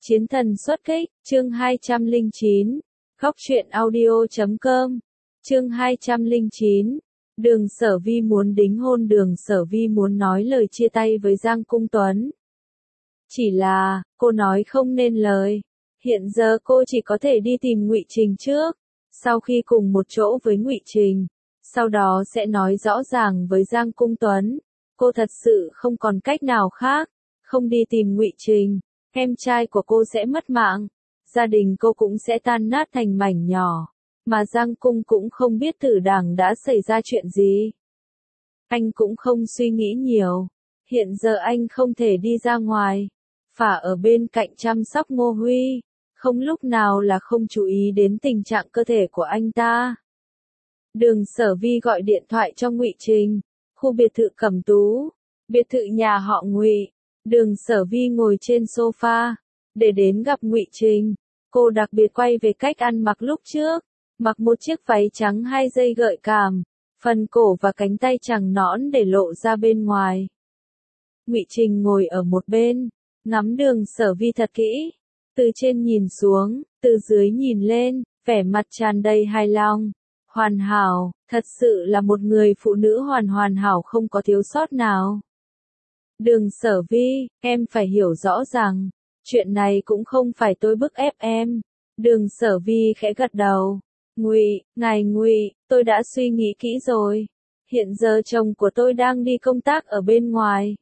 Chiến thần xuất kích, chương 209, góc truyện audio.com, chương 209, Đường Sở Vi muốn đính hôn. Đường Sở Vi muốn nói lời chia tay với Giang Cung Tuấn. Chỉ là, cô nói không nên lời. Hiện giờ cô chỉ có thể đi tìm Ngụy Trình trước, sau khi cùng một chỗ với Ngụy Trình, sau đó sẽ nói rõ ràng với Giang Cung Tuấn. Cô thật sự không còn cách nào khác, không đi tìm Ngụy Trình, em trai của cô sẽ mất mạng, gia đình cô cũng sẽ tan nát thành mảnh nhỏ, mà Giang Cung cũng không biết Tử Đảng đã xảy ra chuyện gì. Anh cũng không suy nghĩ nhiều, hiện giờ anh không thể đi ra ngoài, phải ở bên cạnh chăm sóc Ngô Huy, không lúc nào là không chú ý đến tình trạng cơ thể của anh ta. Đường Sở Vi gọi điện thoại cho Ngụy Trình, khu biệt thự Cẩm Tú, biệt thự nhà họ Ngụy. Đường Sở Vi ngồi trên sofa, để đến gặp Ngụy Trình. Cô đặc biệt quay về cách ăn mặc lúc trước, mặc một chiếc váy trắng 2 dây gợi cảm, phần cổ và cánh tay trắng nõn để lộ ra bên ngoài. Ngụy Trình ngồi ở một bên, ngắm Đường Sở Vi thật kỹ, từ trên nhìn xuống, từ dưới nhìn lên, vẻ mặt tràn đầy hài lòng. Hoàn hảo, thật sự là một người phụ nữ hoàn hảo không có thiếu sót nào. Đường Sở Vi, em phải hiểu rõ rằng, chuyện này cũng không phải tôi bức ép em. Đường Sở Vi khẽ gật đầu. Ngài Ngụy, tôi đã suy nghĩ kỹ rồi. Hiện giờ chồng của tôi đang đi công tác ở bên ngoài.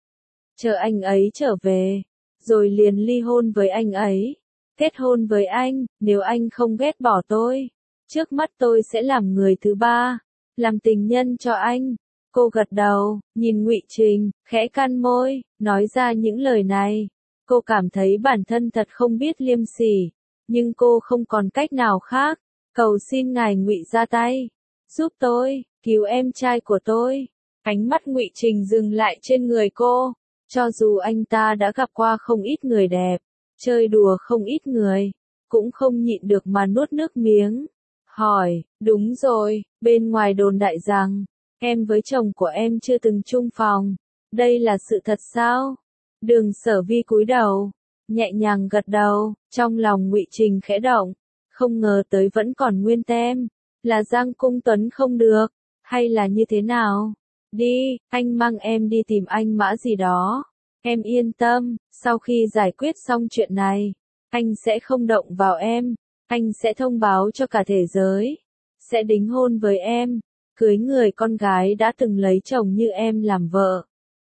Chờ anh ấy trở về, rồi liền ly hôn với anh ấy. Kết hôn với anh, nếu anh không ghét bỏ tôi, trước mắt tôi sẽ làm người thứ ba, làm tình nhân cho anh. Cô gật đầu, nhìn Ngụy Trình, khẽ cắn môi, nói ra những lời này. Cô cảm thấy bản thân thật không biết liêm sỉ, nhưng cô không còn cách nào khác. Cầu xin ngài Ngụy ra tay, giúp tôi, cứu em trai của tôi. Ánh mắt Ngụy Trình dừng lại trên người cô. Cho dù anh ta đã gặp qua không ít người đẹp, chơi đùa không ít người, cũng không nhịn được mà nuốt nước miếng. Hỏi, đúng rồi, bên ngoài đồn đại rằng em với chồng của em chưa từng chung phòng, đây là sự thật sao? Đường Sở Vi cúi đầu, nhẹ nhàng gật đầu, trong lòng Ngụy Trình khẽ động, không ngờ tới vẫn còn nguyên tem, là Giang Cung Tuấn không được, hay là như thế nào? Đi, anh mang em đi tìm anh Mã gì đó, em yên tâm, sau khi giải quyết xong chuyện này, anh sẽ không động vào em, anh sẽ thông báo cho cả thế giới, sẽ đính hôn với em. Cưới người con gái đã từng lấy chồng như em làm vợ,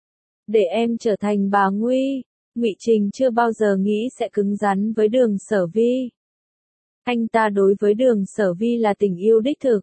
để em trở thành bà Nguy. Ngụy Trình chưa bao giờ nghĩ sẽ cứng rắn với Đường Sở Vi. Anh ta đối với Đường Sở Vi là tình yêu đích thực.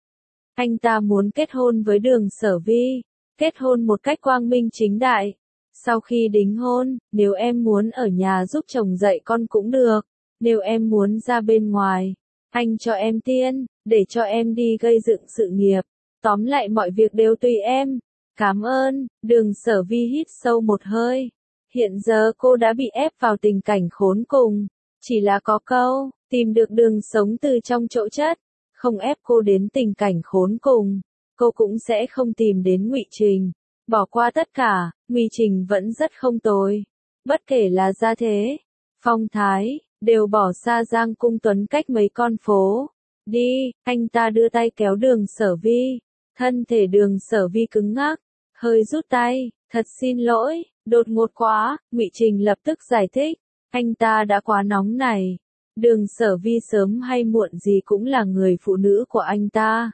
Anh ta muốn kết hôn với Đường Sở Vi, kết hôn một cách quang minh chính đại. Sau khi đính hôn, nếu em muốn ở nhà giúp chồng dạy con cũng được, nếu em muốn ra bên ngoài, anh cho em tiền, để cho em đi gây dựng sự nghiệp. Tóm lại mọi việc đều tùy em. Cảm ơn. Đường Sở Vi hít sâu một hơi. Hiện giờ cô đã bị ép vào tình cảnh khốn cùng. Chỉ là có câu, tìm được đường sống từ trong chỗ chết. Không ép cô đến tình cảnh khốn cùng, cô cũng sẽ không tìm đến Ngụy Trình. Bỏ qua tất cả, Ngụy Trình vẫn rất không tồi. Bất kể là gia thế, phong thái, đều bỏ xa Giang Cung Tuấn cách mấy con phố. Đi, anh ta đưa tay kéo Đường Sở Vi. Thân thể Đường Sở Vi cứng ngắc, hơi rút tay, thật xin lỗi, đột ngột quá. Ngụy Trình lập tức giải thích, anh ta đã quá nóng này. Đường Sở Vi sớm hay muộn gì cũng là người phụ nữ của anh ta.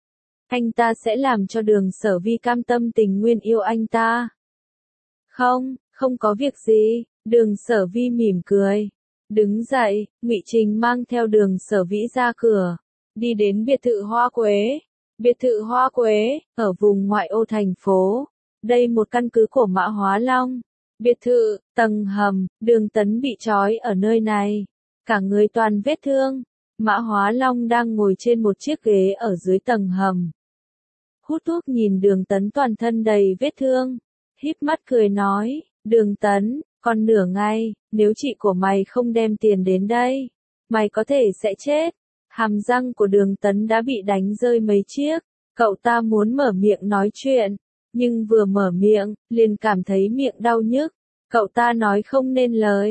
Anh ta sẽ làm cho Đường Sở Vi cam tâm tình nguyện yêu anh ta. Không có việc gì. Đường Sở Vi mỉm cười, đứng dậy. Ngụy Trình mang theo Đường Sở Vĩ ra cửa, đi đến biệt thự Hoa Quế. Biệt thự Hoa Quế, ở vùng ngoại ô thành phố. Đây một căn cứ của Mã Hóa Long. Biệt thự, tầng hầm, Đường Tấn bị trói ở nơi này. Cả người toàn vết thương. Mã Hóa Long đang ngồi trên một chiếc ghế ở dưới tầng hầm. Hút thuốc nhìn Đường Tấn toàn thân đầy vết thương. Híp mắt cười nói, Đường Tấn, còn nửa ngày, nếu chị của mày không đem tiền đến đây, mày có thể sẽ chết. Hàm răng của Đường Tấn đã bị đánh rơi mấy chiếc. Cậu ta muốn mở miệng nói chuyện, nhưng vừa mở miệng, liền cảm thấy miệng đau nhức. Cậu ta nói không nên lời.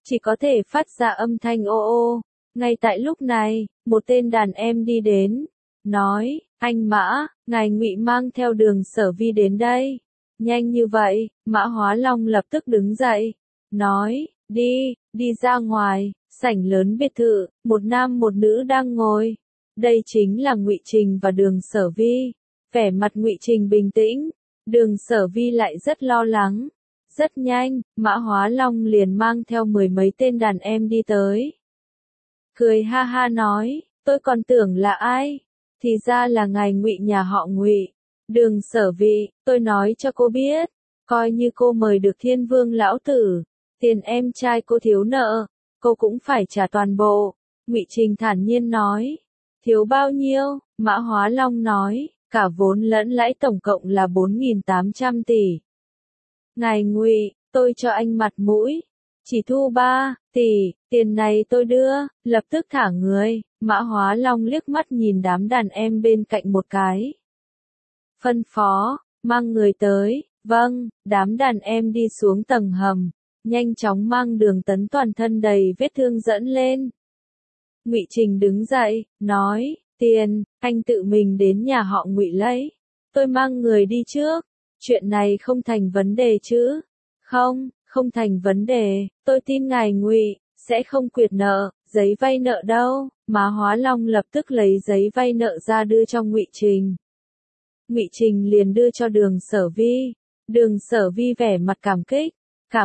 chỉ có thể phát ra âm thanh ô ô. Ngay tại lúc này, một tên đàn em đi đến, nói, anh Mã, ngài Ngụy mang theo Đường Sở Vi đến đây. Nhanh như vậy, Mã Hóa Long lập tức đứng dậy, nói, đi ra ngoài, sảnh lớn biệt thự, một nam một nữ đang ngồi. Đây chính là Ngụy Trình và Đường Sở Vi. Vẻ mặt Ngụy Trình bình tĩnh, Đường Sở Vi lại rất lo lắng. Rất nhanh, Mã Hóa Long liền mang theo 10 mấy tên đàn em đi tới. Cười ha ha nói, tôi còn tưởng là ai, thì ra là ngài Ngụy nhà họ Ngụy. Đường Sở Vi, tôi nói cho cô biết, coi như cô mời được Thiên Vương lão tử, tiền em trai cô thiếu nợ, cô cũng phải trả toàn bộ. Ngụy Trình thản nhiên nói, thiếu bao nhiêu? Mã Hóa Long nói, cả vốn lẫn lãi tổng cộng là 4.800 tỷ. Ngài Ngụy, tôi cho anh mặt mũi, chỉ thu 3 tỷ, tiền này tôi đưa, lập tức thả người. Mã Hóa Long liếc mắt nhìn đám đàn em bên cạnh một cái. Phân phó, mang người tới. Vâng, đám đàn em đi xuống tầng hầm, nhanh chóng mang Đường Tấn toàn thân đầy vết thương dẫn lên. Ngụy Trình đứng dậy, nói, tiền, anh tự mình đến nhà họ Ngụy lấy, tôi mang người đi trước, chuyện này không thành vấn đề chứ? Không thành vấn đề, tôi tin ngài Ngụy sẽ không quyệt nợ, giấy vay nợ đâu. Mã Hóa Long lập tức lấy giấy vay nợ ra đưa cho Ngụy Trình. Ngụy Trình liền đưa cho Đường Sở Vi. Đường Sở Vi vẻ mặt cảm kích,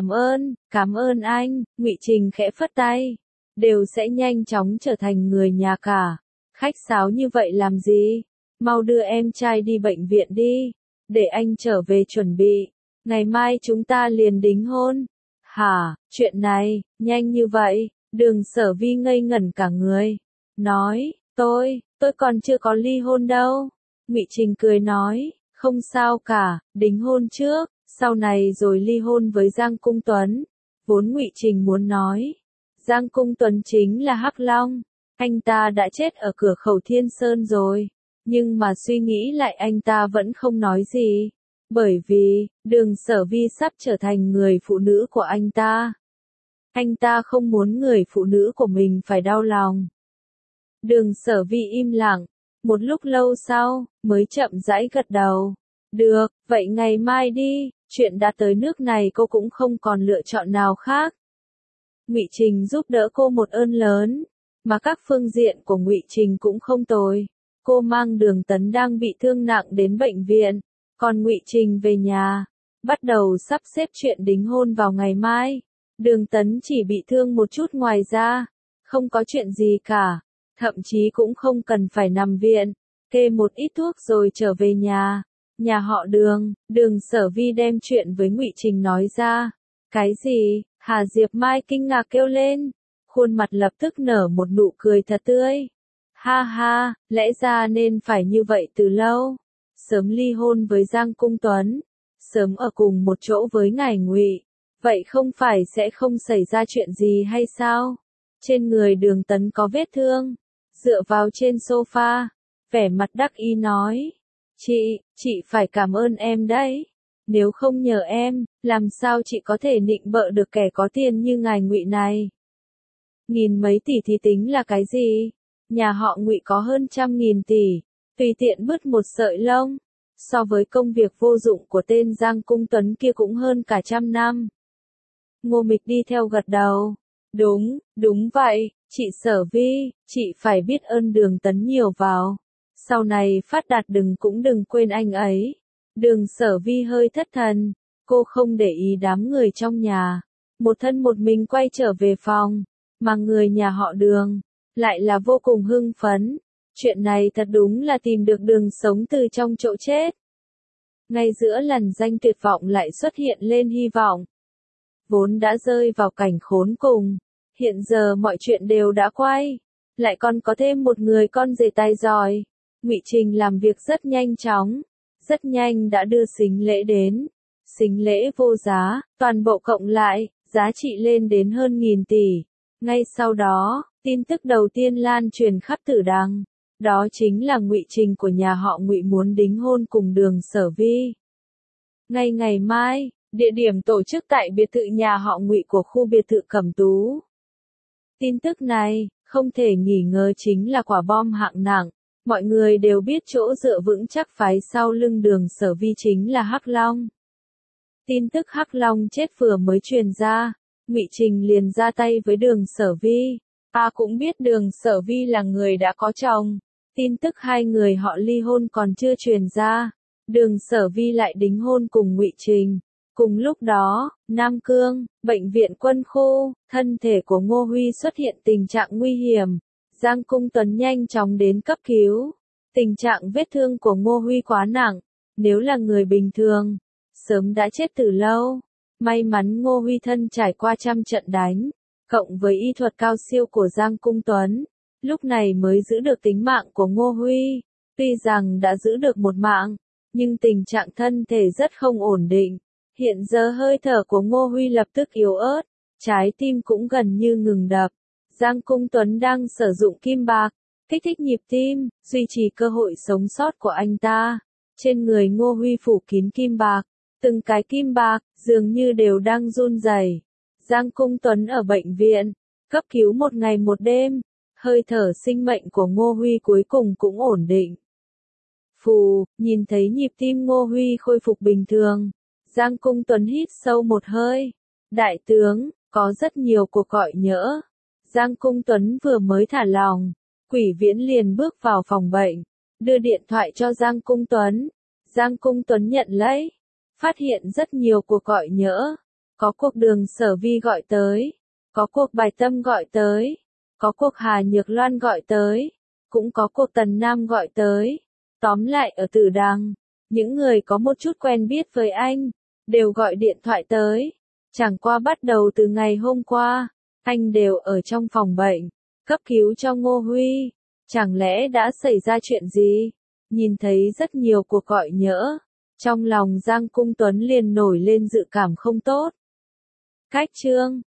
cảm ơn anh. Ngụy Trình khẽ phất tay, đều sẽ nhanh chóng trở thành người nhà cả. Khách sáo như vậy làm gì? Mau đưa em trai đi bệnh viện đi, để anh trở về chuẩn bị. Ngày mai chúng ta liền đính hôn. Hả, chuyện này, nhanh như vậy? Đường Sở Vi ngây ngẩn cả người, nói, tôi còn chưa có ly hôn đâu. Ngụy Trình cười nói, không sao cả, đính hôn trước, sau này rồi ly hôn với Giang Cung Tuấn. Vốn Ngụy Trình muốn nói, Giang Cung Tuấn chính là Hắc Long, anh ta đã chết ở cửa khẩu Thiên Sơn rồi, nhưng mà suy nghĩ lại anh ta vẫn không nói gì, bởi vì, Đường Sở Vi sắp trở thành người phụ nữ của anh ta. Anh ta không muốn người phụ nữ của mình phải đau lòng. Đường Sở Vi im lặng, một lúc lâu sau, mới chậm rãi gật đầu. Được, vậy ngày mai đi, chuyện đã tới nước này cô cũng không còn lựa chọn nào khác. Ngụy Trình giúp đỡ cô một ơn lớn, mà các phương diện của Ngụy Trình cũng không tồi. Cô mang Đường Tấn đang bị thương nặng đến bệnh viện, còn Ngụy Trình về nhà, bắt đầu sắp xếp chuyện đính hôn vào ngày mai. Đường Tấn chỉ bị thương một chút, ngoài ra, không có chuyện gì cả, thậm chí cũng không cần phải nằm viện, kê một ít thuốc rồi trở về nhà. Nhà họ Đường, Đường Sở Vi đem chuyện với Ngụy Trình nói ra. Cái gì? Hà Diệp Mai kinh ngạc kêu lên, khuôn mặt lập tức nở một nụ cười thật tươi. Ha ha, lẽ ra nên phải như vậy từ lâu. Sớm ly hôn với Giang Cung Tuấn, sớm ở cùng một chỗ với ngài Ngụy, vậy không phải sẽ không xảy ra chuyện gì hay sao? Trên người Đường Tấn có vết thương, dựa vào trên sofa, vẻ mặt đắc ý nói, chị phải cảm ơn em đấy. Nếu không nhờ em, làm sao chị có thể nịnh bợ được kẻ có tiền như ngài Ngụy này? Nghìn mấy tỷ thì tính là cái gì? Nhà họ Ngụy có hơn 100.000 tỷ, tùy tiện bứt một sợi lông, so với công việc vô dụng của tên Giang Cung Tuấn kia cũng hơn cả 100 năm. Ngô Mịch đi theo gật đầu. Đúng vậy, chị Sở Vi, chị phải biết ơn Đường Tấn nhiều vào. Sau này phát đạt đừng quên anh ấy. Đường Sở Vi hơi thất thần, cô không để ý đám người trong nhà, một thân một mình quay trở về phòng, mà người nhà họ Đường lại là vô cùng hưng phấn. Chuyện này thật đúng là tìm được đường sống từ trong chỗ chết. Ngay giữa lằn ranh tuyệt vọng lại xuất hiện lên hy vọng. Vốn đã rơi vào cảnh khốn cùng, hiện giờ mọi chuyện đều đã quay, lại còn có thêm một người con rể tài giỏi. Ngụy Trình làm việc rất nhanh chóng, rất nhanh đã đưa sính lễ đến. Sính lễ vô giá, toàn bộ cộng lại, giá trị lên đến hơn 1.000 tỷ. Ngay sau đó, tin tức đầu tiên lan truyền khắp Tử Đằng, đó chính là Ngụy Trình của nhà họ Ngụy muốn đính hôn cùng Đường Sở Vi. Ngay ngày mai, Địa điểm tổ chức tại biệt thự nhà họ Ngụy của khu biệt thự Cẩm Tú. Tin tức này, không thể nghi ngờ chính là quả bom hạng nặng. Mọi người đều biết chỗ dựa vững chắc phái sau lưng Đường Sở Vi chính là Hắc Long. Tin tức Hắc Long chết vừa mới truyền ra, Ngụy Trình liền ra tay với Đường Sở Vi. Cũng biết Đường Sở Vi là người đã có chồng. Tin tức hai người họ ly hôn còn chưa truyền ra, Đường Sở Vi lại đính hôn cùng Ngụy Trình. Cùng lúc đó, Nam Cương, bệnh viện Quân khu, thân thể của Ngô Huy xuất hiện tình trạng nguy hiểm. Giang Cung Tuấn nhanh chóng đến cấp cứu. Tình trạng vết thương của Ngô Huy quá nặng, nếu là người bình thường, sớm đã chết từ lâu. May mắn Ngô Huy thân trải qua trăm trận đánh, cộng với y thuật cao siêu của Giang Cung Tuấn, lúc này mới giữ được tính mạng của Ngô Huy. Tuy rằng đã giữ được một mạng, nhưng tình trạng thân thể rất không ổn định. Hiện giờ hơi thở của Ngô Huy lập tức yếu ớt, trái tim cũng gần như ngừng đập. Giang Cung Tuấn đang sử dụng kim bạc, kích thích nhịp tim, duy trì cơ hội sống sót của anh ta. Trên người Ngô Huy phủ kín kim bạc, từng cái kim bạc, dường như đều đang run rẩy. Giang Cung Tuấn ở bệnh viện, cấp cứu một ngày một đêm, hơi thở sinh mệnh của Ngô Huy cuối cùng cũng ổn định. Phù, nhìn thấy nhịp tim Ngô Huy khôi phục bình thường, Giang Cung Tuấn hít sâu một hơi. Đại tướng, có rất nhiều cuộc gọi nhỡ. Giang Cung Tuấn vừa mới thả lòng, Quỷ Viễn liền bước vào phòng bệnh, đưa điện thoại cho Giang Cung Tuấn. Giang Cung Tuấn nhận lấy, phát hiện rất nhiều cuộc gọi nhỡ. Có cuộc Đường Sở Vi gọi tới, có cuộc Bài Tâm gọi tới, có cuộc Hà Nhược Loan gọi tới, cũng có cuộc Tần Nam gọi tới. Tóm lại ở Tử Đằng, những người có một chút quen biết với anh, đều gọi điện thoại tới. Chẳng qua bắt đầu từ ngày hôm qua, anh đều ở trong phòng bệnh, cấp cứu cho Ngô Huy. Chẳng lẽ đã xảy ra chuyện gì? Nhìn thấy rất nhiều cuộc gọi nhỡ, trong lòng Giang Cung Tuấn liền nổi lên dự cảm không tốt. Cách chương